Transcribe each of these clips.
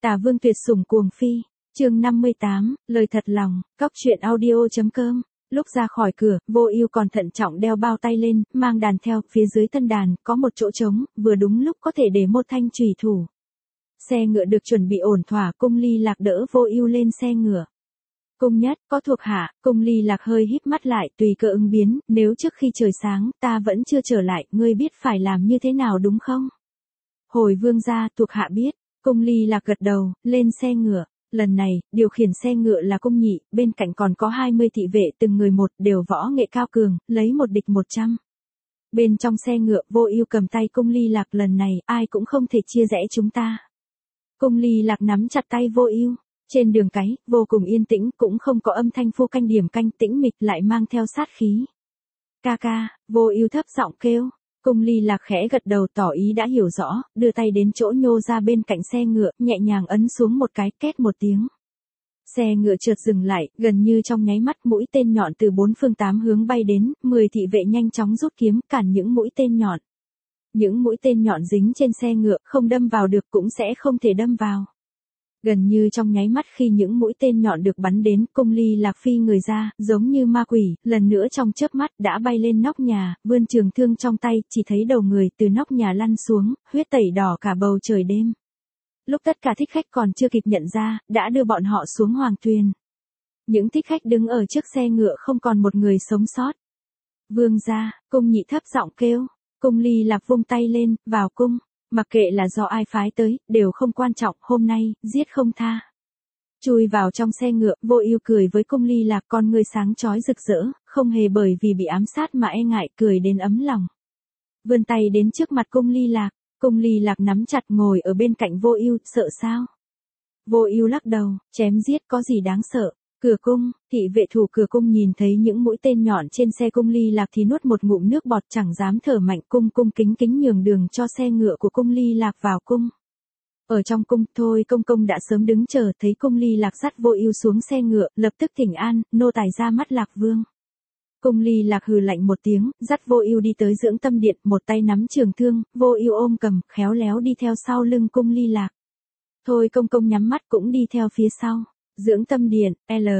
Tả Vương tuyệt sủng cuồng phi, chương 58, lời thật lòng, cóc truyện audio.com. Lúc ra khỏi cửa, Vô Ưu còn thận trọng đeo bao tay lên, mang đàn theo, phía dưới thân đàn, có một chỗ trống, vừa đúng lúc có thể để một thanh chùy thủ. Xe ngựa được chuẩn bị ổn thỏa, Cung Ly Lạc đỡ Vô Ưu lên xe ngựa. Cung Nhất, có thuộc hạ, Cung Ly Lạc hơi híp mắt lại, tùy cơ ứng biến, nếu trước khi trời sáng, ta vẫn chưa trở lại, ngươi biết phải làm như thế nào đúng không? Hồi vương gia, thuộc hạ biết. Cung Ly Lạc gật đầu, lên xe ngựa. Lần này, điều khiển xe ngựa là Cung Nhị, bên cạnh còn có 20 thị vệ từng người một, đều võ nghệ cao cường, lấy một địch 100. Bên trong xe ngựa, Vô Ưu cầm tay Cung Ly Lạc, lần này, ai cũng không thể chia rẽ chúng ta. Cung Ly Lạc nắm chặt tay Vô Ưu. Trên đường cái, vô cùng yên tĩnh, cũng không có âm thanh phu canh điểm canh, tĩnh mịch lại mang theo sát khí. Ca ca, Vô Ưu thấp giọng kêu. Cung Ly Lạc khẽ gật đầu tỏ ý đã hiểu rõ, đưa tay đến chỗ nhô ra bên cạnh xe ngựa, nhẹ nhàng ấn xuống một cái, két một tiếng. Xe ngựa chợt dừng lại, gần như trong nháy mắt mũi tên nhọn từ 4 phương 8 hướng bay đến, 10 thị vệ nhanh chóng rút kiếm cản những mũi tên nhọn. Những mũi tên nhọn dính trên xe ngựa, không đâm vào được cũng sẽ không thể đâm vào. Gần như trong nháy mắt khi những mũi tên nhọn được bắn đến, Cung Ly Lạc phi người ra, giống như ma quỷ, lần nữa trong chớp mắt đã bay lên nóc nhà, vươn trường thương trong tay, chỉ thấy đầu người từ nóc nhà lăn xuống, huyết tẩy đỏ cả bầu trời đêm. Lúc tất cả thích khách còn chưa kịp nhận ra, đã đưa bọn họ xuống hoàng tuyền. Những thích khách đứng ở trước xe ngựa không còn một người sống sót. Vương gia, Cung Nhị thấp giọng kêu. Cung Ly Lạc vung tay lên, vào cung. Mặc kệ là do ai phái tới, đều không quan trọng, hôm nay, giết không tha. Chui vào trong xe ngựa, Vô Ưu cười với Cung Ly Lạc, con ngươi sáng chói rực rỡ, không hề bởi vì bị ám sát mà e ngại, cười đến ấm lòng. Vươn tay đến trước mặt Cung Ly Lạc nắm chặt ngồi ở bên cạnh Vô Ưu, sợ sao? Vô Ưu lắc đầu, chém giết có gì đáng sợ. Cửa cung, thị vệ thủ cửa cung nhìn thấy những mũi tên nhọn trên xe Cung Ly Lạc thì nuốt một ngụm nước bọt, chẳng dám thở mạnh, cung kính nhường đường cho xe ngựa của Cung Ly Lạc vào cung. Ở trong cung, Thôi công công đã sớm đứng chờ, thấy Cung Ly Lạc dắt Vô Ưu xuống xe ngựa, lập tức thỉnh an, nô tài ra mắt Lạc vương. Cung Ly Lạc hừ lạnh một tiếng, dắt Vô Ưu đi tới Dưỡng Tâm Điện, một tay nắm trường thương, Vô Ưu ôm cầm, khéo léo đi theo sau lưng Cung Ly Lạc. Thôi công công nhắm mắt cũng đi theo phía sau. Dưỡng Tâm Điện,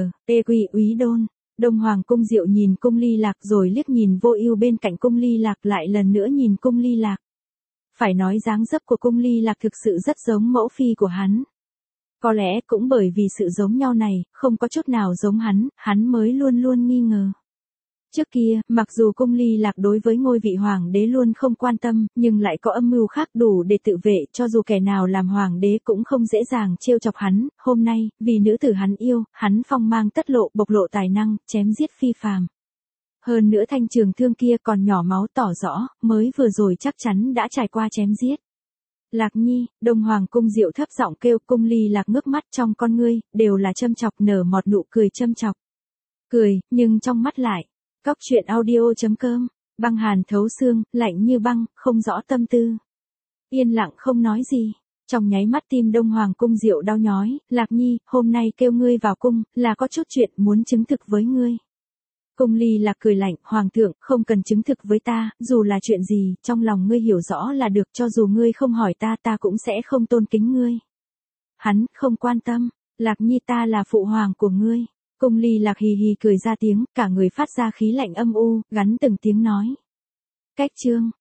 Quy úy đôn. Đông Hoàng cung Diệu nhìn Cung Ly Lạc rồi liếc nhìn Vô Ưu bên cạnh Cung Ly Lạc, lại lần nữa nhìn Cung Ly Lạc. Phải nói dáng dấp của Cung Ly Lạc thực sự rất giống mẫu phi của hắn. Có lẽ cũng bởi vì sự giống nhau này, không có chút nào giống hắn mới luôn luôn nghi ngờ. Trước kia, mặc dù Cung Ly Lạc đối với ngôi vị hoàng đế luôn không quan tâm, nhưng lại có âm mưu khác đủ để tự vệ, cho dù kẻ nào làm hoàng đế cũng không dễ dàng trêu chọc hắn. Hôm nay, vì nữ tử hắn yêu, hắn phong mang tất lộ, bộc lộ tài năng, chém giết phi phàm. Hơn nữa thanh trường thương kia còn nhỏ máu, tỏ rõ, mới vừa rồi chắc chắn đã trải qua chém giết. Lạc Nhi, Đông Hoàng cung Diệu thấp giọng kêu. Cung Ly Lạc ngước mắt, trong con ngươi đều là châm chọc, nở một nụ cười châm chọc. Cười, nhưng trong mắt lại. Cóc truyện audio.com, băng hàn thấu xương, lạnh như băng, không rõ tâm tư. Yên lặng không nói gì. Trong nháy mắt tim Đông Hoàng cung Diệu đau nhói. Lạc Nhi, hôm nay kêu ngươi vào cung, là có chút chuyện muốn chứng thực với ngươi. Cung Ly Lạc cười lạnh, Hoàng thượng, không cần chứng thực với ta, dù là chuyện gì, trong lòng ngươi hiểu rõ là được, cho dù ngươi không hỏi ta cũng sẽ không tôn kính ngươi. Hắn, không quan tâm, Lạc Nhi, ta là phụ hoàng của ngươi. Cung Ly Lạc hì hì cười ra tiếng, cả người phát ra khí lạnh âm u, gắn từng tiếng nói. Cách chương.